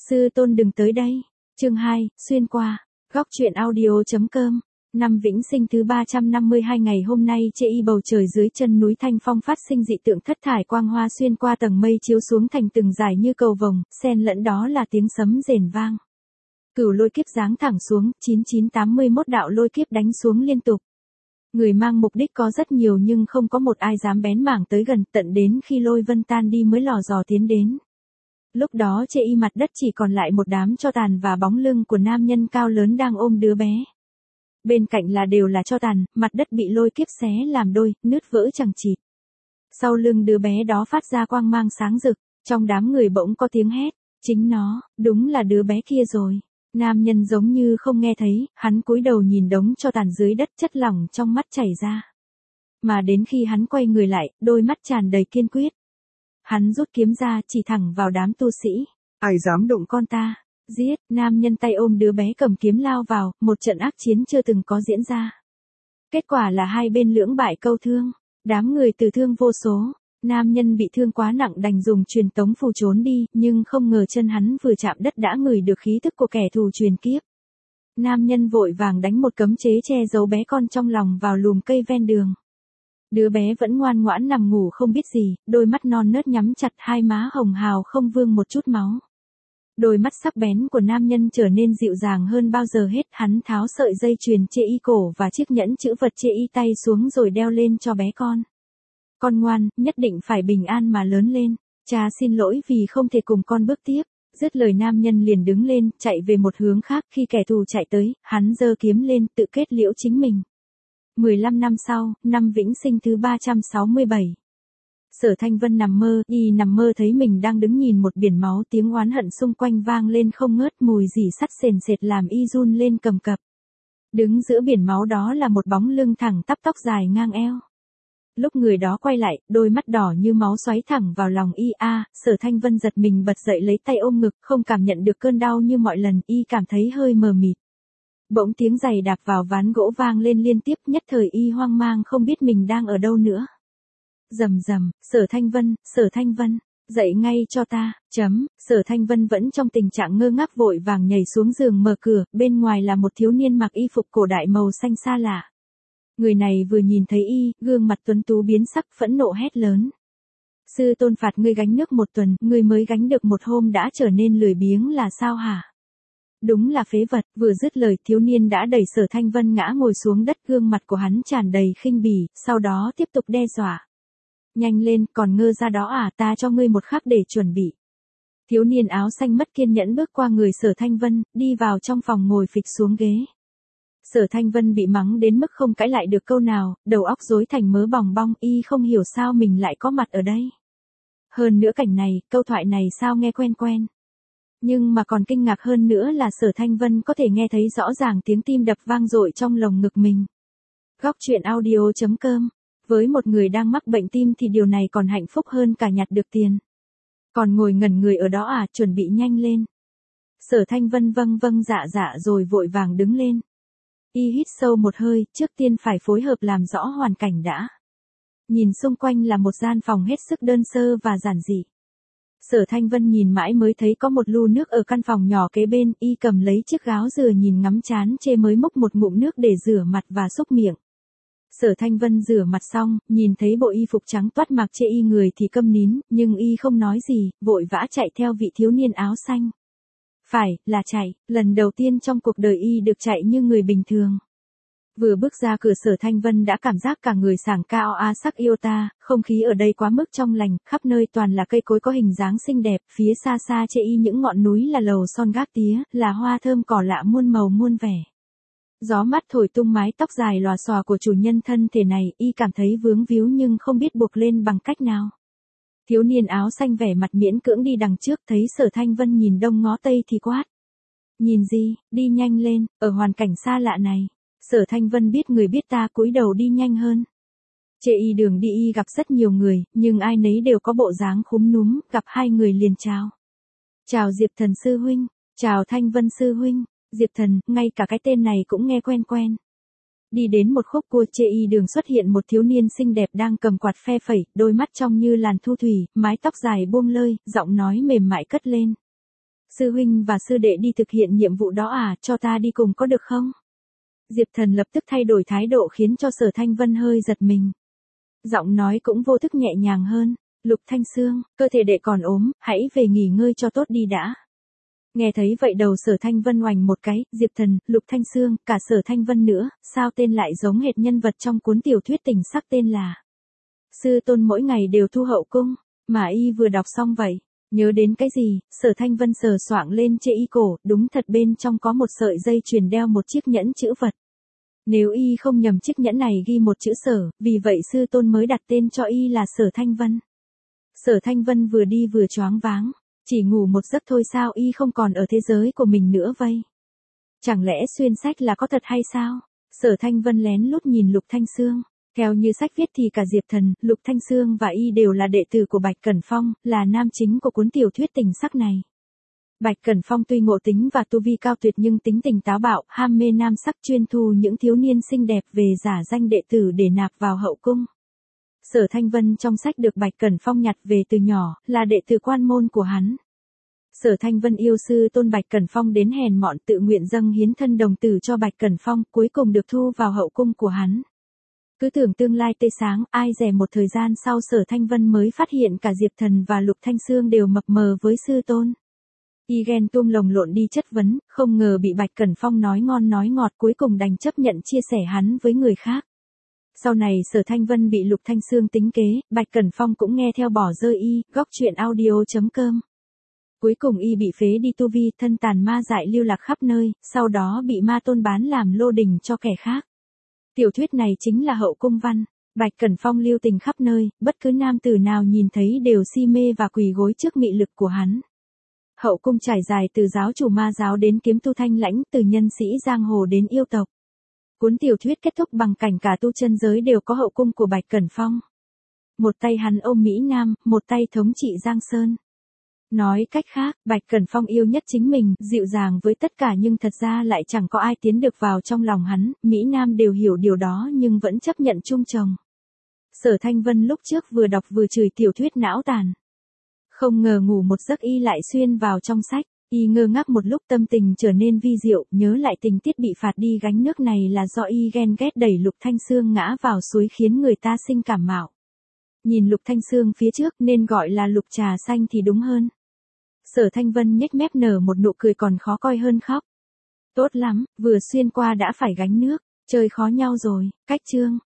Sư tôn đừng tới đây. Chương 2, xuyên qua. Góc truyện audio.com. Năm Vĩnh Sinh thứ 352 ngày hôm nay chê y bầu trời dưới chân núi Thanh Phong phát sinh dị tượng thất thải quang hoa xuyên qua tầng mây chiếu xuống thành từng dải như cầu vồng, xen lẫn đó là tiếng sấm rền vang. Cửu lôi kiếp giáng thẳng xuống, 9981 đạo lôi kiếp đánh xuống liên tục. Người mang mục đích có rất nhiều nhưng không có một ai dám bén mảng tới gần, tận đến khi lôi vân tan đi mới lò dò tiến đến. Lúc đó chê y mặt đất chỉ còn lại một đám tro tàn và bóng lưng của nam nhân cao lớn đang ôm đứa bé. Bên cạnh đều là tro tàn, mặt đất bị lôi kiếp xé làm đôi, nứt vỡ chằng chịt. Sau lưng đứa bé đó phát ra quang mang sáng rực, trong đám người bỗng có tiếng hét, chính nó, đúng là đứa bé kia rồi. Nam nhân giống như không nghe thấy, hắn cúi đầu nhìn đống tro tàn dưới đất, chất lỏng trong mắt chảy ra. Mà đến khi hắn quay người lại, đôi mắt tràn đầy kiên quyết. Hắn rút kiếm ra chỉ thẳng vào đám tu sĩ. Ai dám đụng con ta? Giết! Nam nhân tay ôm đứa bé cầm kiếm lao vào, một trận ác chiến chưa từng có diễn ra. Kết quả là hai bên lưỡng bại câu thương. Đám người tử thương vô số. Nam nhân bị thương quá nặng đành dùng truyền tống phù trốn đi, nhưng không ngờ chân hắn vừa chạm đất đã ngửi được khí tức của kẻ thù truyền kiếp. Nam nhân vội vàng đánh một cấm chế che giấu bé con trong lòng vào lùm cây ven đường. Đứa bé vẫn ngoan ngoãn nằm ngủ không biết gì, đôi mắt non nớt nhắm chặt, hai má hồng hào không vương một chút máu. Đôi mắt sắc bén của nam nhân trở nên dịu dàng hơn bao giờ hết, hắn tháo sợi dây chuyền chê y cổ và chiếc nhẫn chữ vật chê y tay xuống rồi đeo lên cho bé con. Con ngoan, nhất định phải bình an mà lớn lên, cha xin lỗi vì không thể cùng con bước tiếp. Dứt lời nam nhân liền đứng lên, chạy về một hướng khác, khi kẻ thù chạy tới, hắn giơ kiếm lên, tự kết liễu chính mình. 15 năm sau, năm Vĩnh Sinh thứ 367. Sở Thanh Vân nằm mơ thấy mình đang đứng nhìn một biển máu, tiếng oán hận xung quanh vang lên không ngớt, mùi rỉ sắt sền sệt làm y run lên cầm cập. Đứng giữa biển máu đó là một bóng lưng thẳng tắp, tóc dài ngang eo. Lúc người đó quay lại, đôi mắt đỏ như máu xoáy thẳng vào lòng y. Sở Thanh Vân giật mình bật dậy lấy tay ôm ngực, không cảm nhận được cơn đau như mọi lần, y cảm thấy hơi mờ mịt. Bỗng tiếng giày đạp vào ván gỗ vang lên liên tiếp, nhất thời y hoang mang không biết mình đang ở đâu nữa. Rầm rầm, Sở Thanh Vân, dậy ngay cho ta, Sở Thanh Vân vẫn trong tình trạng ngơ ngác vội vàng nhảy xuống giường mở cửa, bên ngoài là một thiếu niên mặc y phục cổ đại màu xanh xa lạ. Người này vừa nhìn thấy y, gương mặt tuấn tú biến sắc, phẫn nộ hét lớn. Sư tôn phạt ngươi gánh nước một tuần, ngươi mới gánh được một hôm đã trở nên lười biếng là sao hả? Đúng là phế vật. Vừa dứt lời, thiếu niên đã đẩy Sở Thanh Vân ngã ngồi xuống đất, gương mặt của hắn tràn đầy khinh bỉ, sau đó tiếp tục đe dọa. Nhanh lên, còn ngơ ra đó à, ta cho ngươi một khắc để chuẩn bị. Thiếu niên áo xanh mất kiên nhẫn bước qua người Sở Thanh Vân, đi vào trong phòng ngồi phịch xuống ghế. Sở Thanh Vân bị mắng đến mức không cãi lại được câu nào, đầu óc rối thành mớ bòng bong, y không hiểu sao mình lại có mặt ở đây. Hơn nữa cảnh này, câu thoại này sao nghe quen quen. Nhưng mà còn kinh ngạc hơn nữa là Sở Thanh Vân có thể nghe thấy rõ ràng tiếng tim đập vang dội trong lồng ngực mình. Góc truyện audio.com. Với một người đang mắc bệnh tim thì điều này còn hạnh phúc hơn cả nhặt được tiền. Còn ngồi ngẩn người ở đó à, chuẩn bị nhanh lên. Sở Thanh Vân vâng dạ rồi vội vàng đứng lên. Y hít sâu một hơi, trước tiên phải phối hợp làm rõ hoàn cảnh đã. Nhìn xung quanh là một gian phòng hết sức đơn sơ và giản dị. Sở Thanh Vân nhìn mãi mới thấy có một lu nước ở căn phòng nhỏ kế bên, y cầm lấy chiếc gáo dừa nhìn ngắm chán chê mới múc một ngụm nước để rửa mặt và xúc miệng. Sở Thanh Vân rửa mặt xong, nhìn thấy bộ y phục trắng toát mặc chê y người thì câm nín, nhưng y không nói gì, vội vã chạy theo vị thiếu niên áo xanh. Phải, là chạy, lần đầu tiên trong cuộc đời y được chạy như người bình thường. Vừa bước ra cửa Sở Thanh Vân đã cảm giác cả người sảng cao sắc yêu ta, không khí ở đây quá mức trong lành, khắp nơi toàn là cây cối có hình dáng xinh đẹp, phía xa xa chê y những ngọn núi là lầu son gác tía, là hoa thơm cỏ lạ muôn màu muôn vẻ. Gió mát thổi tung mái tóc dài lòa xòa của chủ nhân thân thể này, y cảm thấy vướng víu nhưng không biết buộc lên bằng cách nào. Thiếu niên áo xanh vẻ mặt miễn cưỡng đi đằng trước, thấy Sở Thanh Vân nhìn đông ngó tây thì quát. Nhìn gì, đi nhanh lên, ở hoàn cảnh xa lạ này. Sở Thanh Vân biết người biết ta, cúi đầu đi nhanh hơn. Chê y đường đi y gặp rất nhiều người, nhưng ai nấy đều có bộ dáng khúm núm, gặp hai người liền chào. Chào Diệp Thần sư huynh, chào Thanh Vân sư huynh. Diệp Thần, ngay cả cái tên này cũng nghe quen quen. Đi đến một khúc cua chê y đường xuất hiện một thiếu niên xinh đẹp đang cầm quạt phe phẩy, đôi mắt trong như làn thu thủy, mái tóc dài buông lơi, giọng nói mềm mại cất lên. Sư huynh và sư đệ đi thực hiện nhiệm vụ đó à, cho ta đi cùng có được không? Diệp Thần lập tức thay đổi thái độ khiến cho Sở Thanh Vân hơi giật mình. Giọng nói cũng vô thức nhẹ nhàng hơn, Lục Thanh Xương, cơ thể đệ còn ốm, hãy về nghỉ ngơi cho tốt đi đã. Nghe thấy vậy đầu Sở Thanh Vân oành một cái, Diệp Thần, Lục Thanh Xương, cả Sở Thanh Vân nữa, sao tên lại giống hệt nhân vật trong cuốn tiểu thuyết tình sắc tên là Sư Tôn mỗi ngày đều thu hậu cung, mà y vừa đọc xong vậy. Nhớ đến cái gì, Sở Thanh Vân sờ soạng lên chê y cổ, đúng thật bên trong có một sợi dây chuyền đeo một chiếc nhẫn chữ vật. Nếu y không nhầm chiếc nhẫn này ghi một chữ Sở, vì vậy sư tôn mới đặt tên cho y là Sở Thanh Vân. Sở Thanh Vân vừa đi vừa choáng váng, chỉ ngủ một giấc thôi sao y không còn ở thế giới của mình nữa vây. Chẳng lẽ xuyên sách là có thật hay sao? Sở Thanh Vân lén lút nhìn Lục Thanh Xương. Theo như sách viết thì cả Diệp Thần, Lục Thanh Xương và y đều là đệ tử của Bạch Cẩn Phong, là nam chính của cuốn tiểu thuyết tình sắc này. Bạch Cẩn Phong tuy ngộ tính và tu vi cao tuyệt nhưng tính tình táo bạo, ham mê nam sắc, chuyên thu những thiếu niên xinh đẹp về giả danh đệ tử để nạp vào hậu cung. Sở Thanh Vân trong sách được Bạch Cẩn Phong nhặt về từ nhỏ, là đệ tử quan môn của hắn. Sở Thanh Vân yêu sư tôn Bạch Cẩn Phong đến hèn mọn tự nguyện dâng hiến thân đồng tử cho Bạch Cẩn Phong, cuối cùng được thu vào hậu cung của hắn. Cứ tưởng tương lai tươi sáng, ai dè một thời gian sau Sở Thanh Vân mới phát hiện cả Diệp Thần và Lục Thanh Xương đều mập mờ với sư tôn. Y ghen tuông lồng lộn đi chất vấn, không ngờ bị Bạch Cẩn Phong nói ngon nói ngọt, cuối cùng đành chấp nhận chia sẻ hắn với người khác. Sau này Sở Thanh Vân bị Lục Thanh Xương tính kế, Bạch Cẩn Phong cũng nghe theo bỏ rơi y, góc truyện audio.com. Cuối cùng y bị phế đi tu vi, thân tàn ma dại lưu lạc khắp nơi, sau đó bị ma tôn bán làm lô đình cho kẻ khác. Tiểu thuyết này chính là hậu cung văn, Bạch Cẩn Phong lưu tình khắp nơi, bất cứ nam tử nào nhìn thấy đều si mê và quỳ gối trước mị lực của hắn. Hậu cung trải dài từ giáo chủ ma giáo đến kiếm tu thanh lãnh, từ nhân sĩ giang hồ đến yêu tộc. Cuốn tiểu thuyết kết thúc bằng cảnh cả tu chân giới đều có hậu cung của Bạch Cẩn Phong. Một tay hắn ôm Mỹ Nam, một tay thống trị Giang Sơn. Nói cách khác, Bạch Cẩn Phong yêu nhất chính mình, dịu dàng với tất cả nhưng thật ra lại chẳng có ai tiến được vào trong lòng hắn, Mỹ Nam đều hiểu điều đó nhưng vẫn chấp nhận chung chồng. Sở Thanh Vân lúc trước vừa đọc vừa chửi tiểu thuyết não tàn. Không ngờ ngủ một giấc y lại xuyên vào trong sách, y ngơ ngác một lúc tâm tình trở nên vi diệu, nhớ lại tình tiết bị phạt đi gánh nước này là do y ghen ghét đẩy Lục Thanh Xương ngã vào suối khiến người ta sinh cảm mạo. Nhìn Lục Thanh Xương phía trước nên gọi là Lục Trà Xanh thì đúng hơn. Sở Thanh Vân nhếch mép nở một nụ cười còn khó coi hơn khóc. Tốt lắm, vừa xuyên qua đã phải gánh nước, chơi khó nhau rồi, cách chương.